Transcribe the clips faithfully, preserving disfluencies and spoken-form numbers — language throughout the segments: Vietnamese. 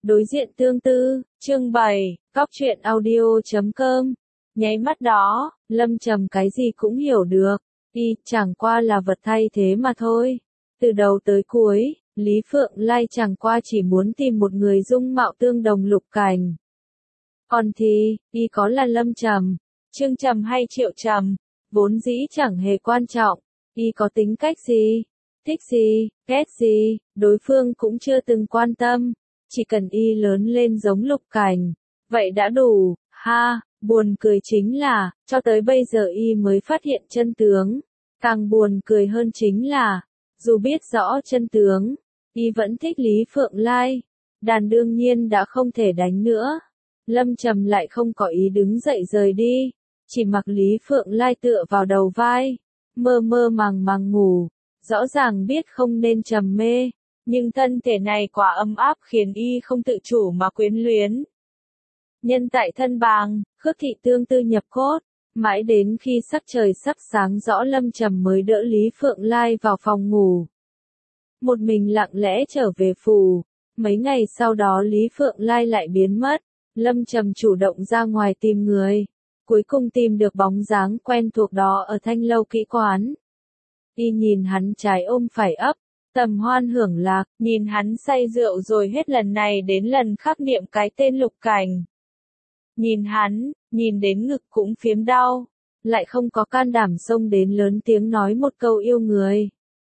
Đối diện tương tư, chương bảy, góc truyện audio chấm com. Nháy mắt đó, Lâm Trầm cái gì cũng hiểu được, y chẳng qua là vật thay thế mà thôi. Từ đầu tới cuối, Lý Phượng Lai chẳng qua chỉ muốn tìm một người dung mạo tương đồng Lục Cảnh. Còn thì, y có là Lâm Trầm, Trương Trầm hay Triệu Trầm, vốn dĩ chẳng hề quan trọng, y có tính cách gì, thích gì, ghét gì, đối phương cũng chưa từng quan tâm. Chỉ cần y lớn lên giống Lục Cảnh, vậy đã đủ, ha, buồn cười chính là, cho tới bây giờ y mới phát hiện chân tướng. Càng buồn cười hơn chính là, dù biết rõ chân tướng, y vẫn thích Lý Phượng Lai, đàn đương nhiên đã không thể đánh nữa. Lâm Trầm lại không có ý đứng dậy rời đi, chỉ mặc Lý Phượng Lai tựa vào đầu vai, mơ mơ màng màng ngủ, rõ ràng biết không nên trầm mê. Nhưng thân thể này quá ấm áp khiến y không tự chủ mà quyến luyến. Nhân tại thân bàng, Khước thị tương tư nhập cốt, mãi đến khi sắc trời sắp sáng rõ Lâm Trầm mới đỡ Lý Phượng Lai vào phòng ngủ. Một mình lặng lẽ trở về phủ, mấy ngày sau đó Lý Phượng Lai lại biến mất, Lâm Trầm chủ động ra ngoài tìm người, cuối cùng tìm được bóng dáng quen thuộc đó ở Thanh Lâu Kỹ Quán. Y nhìn hắn trái ôm phải ấp, tầm hoan hưởng lạc, nhìn hắn say rượu rồi hết lần này đến lần khác niệm cái tên Lục Cảnh. Nhìn hắn, nhìn đến ngực cũng phiếm đau, lại không có can đảm xông đến lớn tiếng nói một câu yêu người.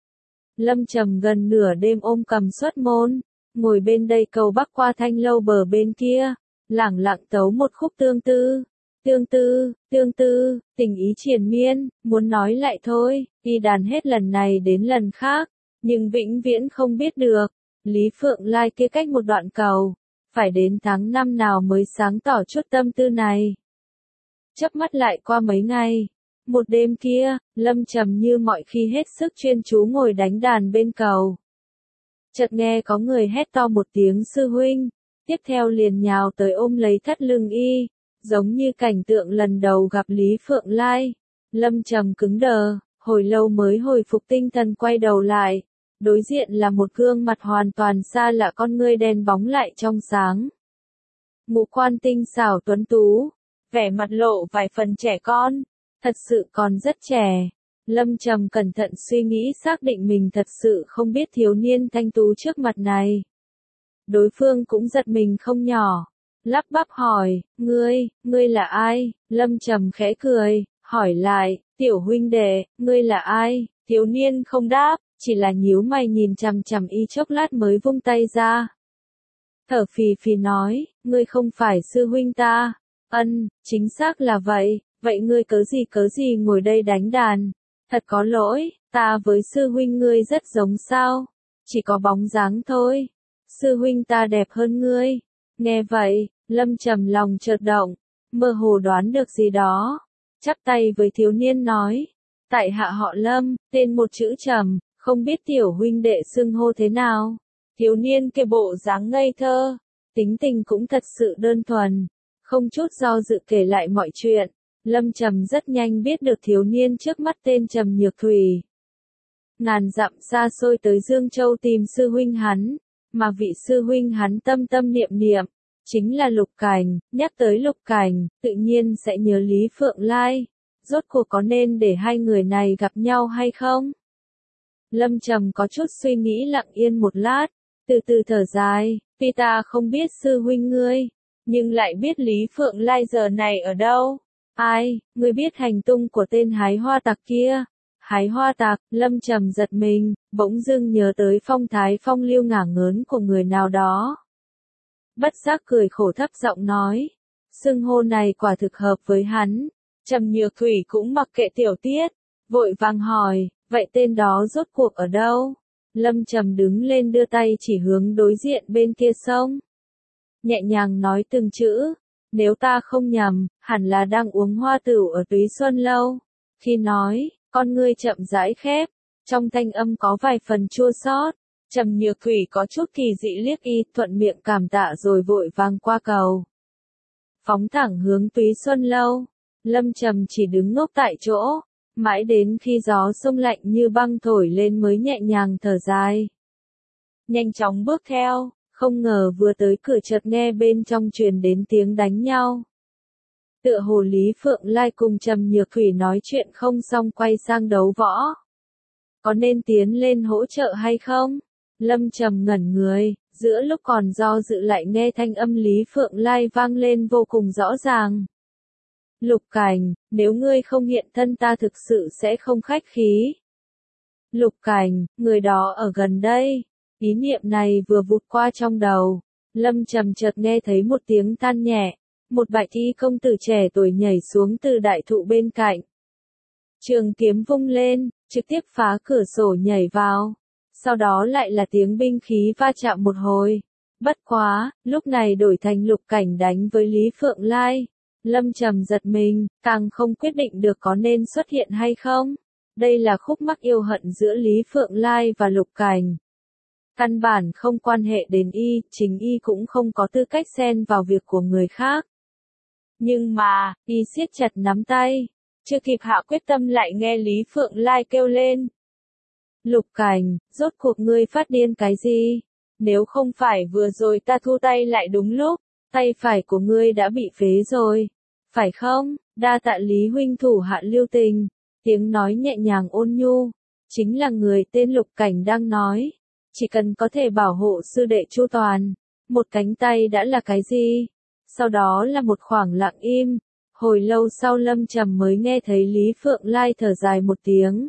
Lâm Trầm gần nửa đêm ôm cầm xuất môn, ngồi bên đây cầu bắc qua Thanh Lâu bờ bên kia, lẳng lặng tấu một khúc tương tư. Tương tư, tương tư, tình ý triền miên, muốn nói lại thôi, y đàn hết lần này đến lần khác. Nhưng vĩnh viễn không biết được, Lý Phượng Lai kia cách một đoạn cầu, phải đến tháng năm nào mới sáng tỏ chút tâm tư này. Chớp mắt lại qua mấy ngày, một đêm kia, Lâm Trầm như mọi khi hết sức chuyên chú ngồi đánh đàn bên cầu. Chợt nghe có người hét to một tiếng sư huynh, tiếp theo liền nhào tới ôm lấy thắt lưng y, giống như cảnh tượng lần đầu gặp Lý Phượng Lai. Lâm Trầm cứng đờ, hồi lâu mới hồi phục tinh thần quay đầu lại. Đối diện là một gương mặt hoàn toàn xa lạ, con ngươi đen bóng lại trong sáng. Ngũ quan tinh xảo tuấn tú, vẻ mặt lộ vài phần trẻ con, thật sự còn rất trẻ. Lâm Trầm cẩn thận suy nghĩ xác định mình thật sự không biết thiếu niên thanh tú trước mặt này. Đối phương cũng giật mình không nhỏ, lắp bắp hỏi, ngươi, ngươi là ai? Lâm Trầm khẽ cười, hỏi lại, tiểu huynh đệ, ngươi là ai? Thiếu niên không đáp, chỉ là nhíu mày nhìn chằm chằm y chốc lát mới vung tay ra. Thở phì phì nói, ngươi không phải sư huynh ta. Ân, chính xác là vậy, vậy ngươi cớ gì cớ gì ngồi đây đánh đàn? Thật có lỗi, ta với sư huynh ngươi rất giống sao? Chỉ có bóng dáng thôi. Sư huynh ta đẹp hơn ngươi. Nghe vậy, Lâm Trầm lòng chợt động, mơ hồ đoán được gì đó. Chắp tay với thiếu niên nói, tại hạ họ Lâm, tên một chữ Trầm. Không biết tiểu huynh đệ xưng hô thế nào? Thiếu niên kia bộ dáng ngây thơ, tính tình cũng thật sự đơn thuần, không chút do dự kể lại mọi chuyện. Lâm Trầm rất nhanh biết được thiếu niên trước mắt tên Trầm Nhược Thủy. Ngàn dặm xa xôi tới Dương Châu tìm sư huynh hắn, mà vị sư huynh hắn tâm tâm niệm niệm, chính là Lục Cảnh. Nhắc tới Lục Cảnh, tự nhiên sẽ nhớ Lý Phượng Lai. Rốt cuộc có nên để hai người này gặp nhau hay không? Lâm Trầm có chút suy nghĩ lặng yên một lát, từ từ thở dài, tuy ta không biết sư huynh ngươi, nhưng lại biết Lý Phượng Lai giờ này ở đâu. Ai, ngươi biết hành tung của tên hái hoa tặc kia? Hái hoa tặc, Lâm Trầm giật mình, bỗng dưng nhớ tới phong thái phong lưu ngả ngớn của người nào đó. Bất giác cười khổ thấp giọng nói, xưng hô này quả thực hợp với hắn. Trầm Nhược Thủy cũng mặc kệ tiểu tiết, vội vàng hỏi, vậy tên đó rốt cuộc ở đâu? Lâm Trầm đứng lên đưa tay chỉ hướng đối diện bên kia sông. Nhẹ nhàng nói từng chữ, nếu ta không nhầm, hẳn là đang uống hoa tửu ở Túy Xuân Lâu. Khi nói, con ngươi chậm rãi khép, trong thanh âm có vài phần chua xót. Trầm Nhược Thủy có chút kỳ dị liếc y, thuận miệng cảm tạ rồi vội vàng qua cầu. Phóng thẳng hướng Túy Xuân Lâu, Lâm Trầm chỉ đứng ngốc tại chỗ. Mãi đến khi gió sông lạnh như băng thổi lên mới nhẹ nhàng thở dài. Nhanh chóng bước theo, Không ngờ vừa tới cửa chợt nghe bên trong truyền đến tiếng đánh nhau. Tựa hồ Lý Phượng Lai cùng Trầm Nhược Thủy nói chuyện không xong quay sang đấu võ. Có nên tiến lên hỗ trợ hay không? Lâm Trầm ngẩn người, giữa lúc còn do dự lại nghe thanh âm Lý Phượng Lai vang lên vô cùng rõ ràng. Lục Cảnh, nếu ngươi không hiện thân ta thực sự sẽ không khách khí. Lục Cảnh, người đó ở gần đây. Ý niệm này vừa vụt qua trong đầu. Lâm Trầm chợt nghe thấy một tiếng than nhẹ. Một bạch y công tử trẻ tuổi nhảy xuống từ đại thụ bên cạnh. Trường kiếm vung lên, trực tiếp phá cửa sổ nhảy vào. Sau đó lại là tiếng binh khí va chạm một hồi. Bất quá, lúc này đổi thành Lục Cảnh đánh với Lý Phượng Lai. Lâm Trầm giật mình, càng không quyết định được có nên xuất hiện hay không. Đây là khúc mắc yêu hận giữa Lý Phượng Lai và Lục Cảnh. Căn bản không quan hệ đến y, chính y cũng không có tư cách xen vào việc của người khác. Nhưng mà, y siết chặt nắm tay. Chưa kịp hạ quyết tâm lại nghe Lý Phượng Lai kêu lên. Lục Cảnh, rốt cuộc ngươi phát điên cái gì? Nếu không phải vừa rồi ta thu tay lại đúng lúc, tay phải của ngươi đã bị phế rồi. Phải không? Đa tạ Lý huynh thủ hạ lưu tình. Tiếng nói nhẹ nhàng ôn nhu. Chính là người tên Lục Cảnh đang nói. Chỉ cần có thể bảo hộ sư đệ chu toàn. Một cánh tay đã là cái gì? Sau đó là một khoảng lặng im. Hồi lâu sau Lâm Trầm mới nghe thấy Lý Phượng Lai thở dài một tiếng.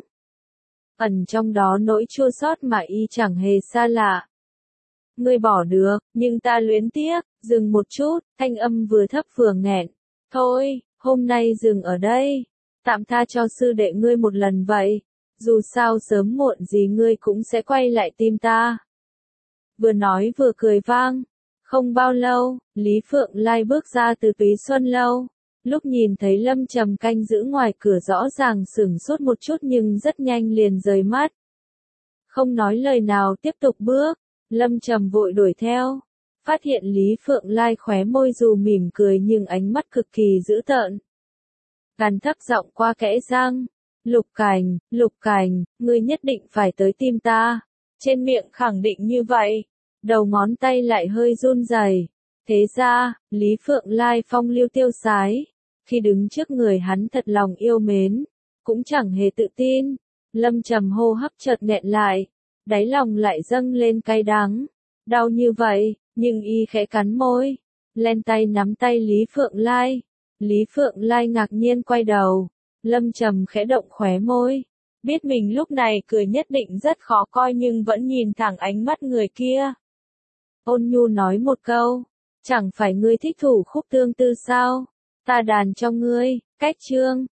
Ẩn trong đó nỗi chua xót mà y chẳng hề xa lạ. Ngươi bỏ được, nhưng ta luyến tiếc, dừng một chút, thanh âm vừa thấp vừa nghẹn. Thôi, hôm nay dừng ở đây, tạm tha cho sư đệ ngươi một lần vậy, dù sao sớm muộn gì ngươi cũng sẽ quay lại tìm ta. Vừa nói vừa cười vang, không bao lâu, Lý Phượng Lai bước ra từ Túy Xuân Lâu. Lúc nhìn thấy Lâm Trầm canh giữ ngoài cửa rõ ràng sửng sốt một chút nhưng rất nhanh liền rời mắt. Không nói lời nào tiếp tục bước, Lâm Trầm vội đuổi theo. Phát hiện Lý Phượng Lai khóe môi dù mỉm cười nhưng ánh mắt cực kỳ dữ tợn. Gằn thấp giọng qua kẽ răng. Lục Cảnh, Lục Cảnh, ngươi nhất định phải tới tìm ta. Trên miệng khẳng định như vậy. Đầu ngón tay lại hơi run rẩy. Thế ra, Lý Phượng Lai phong lưu tiêu sái. Khi đứng trước người hắn thật lòng yêu mến, cũng chẳng hề tự tin. Lâm Trầm hô hấp chợt nghẹn lại, đáy lòng lại dâng lên cay đắng. Đau như vậy, nhưng y khẽ cắn môi, len tay nắm tay Lý Phượng Lai. Lý Phượng Lai ngạc nhiên quay đầu, Lâm Trầm khẽ động khóe môi. Biết mình lúc này cười nhất định rất khó coi nhưng vẫn nhìn thẳng ánh mắt người kia. Ôn nhu nói một câu, chẳng phải ngươi thích thủ khúc tương tư sao? Ta đàn cho ngươi, cách chương.